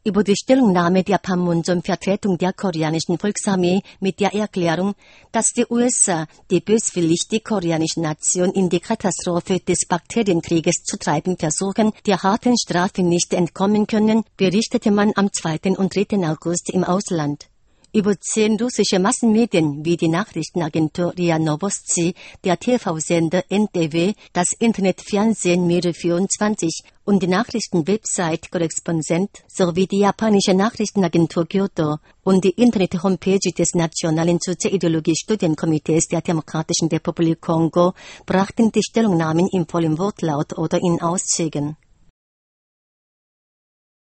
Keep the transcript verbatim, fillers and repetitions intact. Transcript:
über die Stellungnahme der Panmunjom-Vertretung der koreanischen Volksarmee mit der Erklärung, dass die U S A die böswillig die koreanische Nation in die Katastrophe des Bakterienkrieges zu treiben versuchen, der harten Strafe nicht entkommen können, berichtete man am zweiten und dritten August im Ausland. Über zehn russische Massenmedien wie die Nachrichtenagentur R I A Novosti, der T V-Sender N T V, das Internetfernsehen Mir vierundzwanzig und die Nachrichtenwebsite Korrespondent sowie die japanische Nachrichtenagentur Kyoto und die Internet-Homepage des Nationalen Sozialideologie-Studienkomitees der Demokratischen Republik Kongo brachten die Stellungnahmen im vollen Wortlaut oder in Auszügen.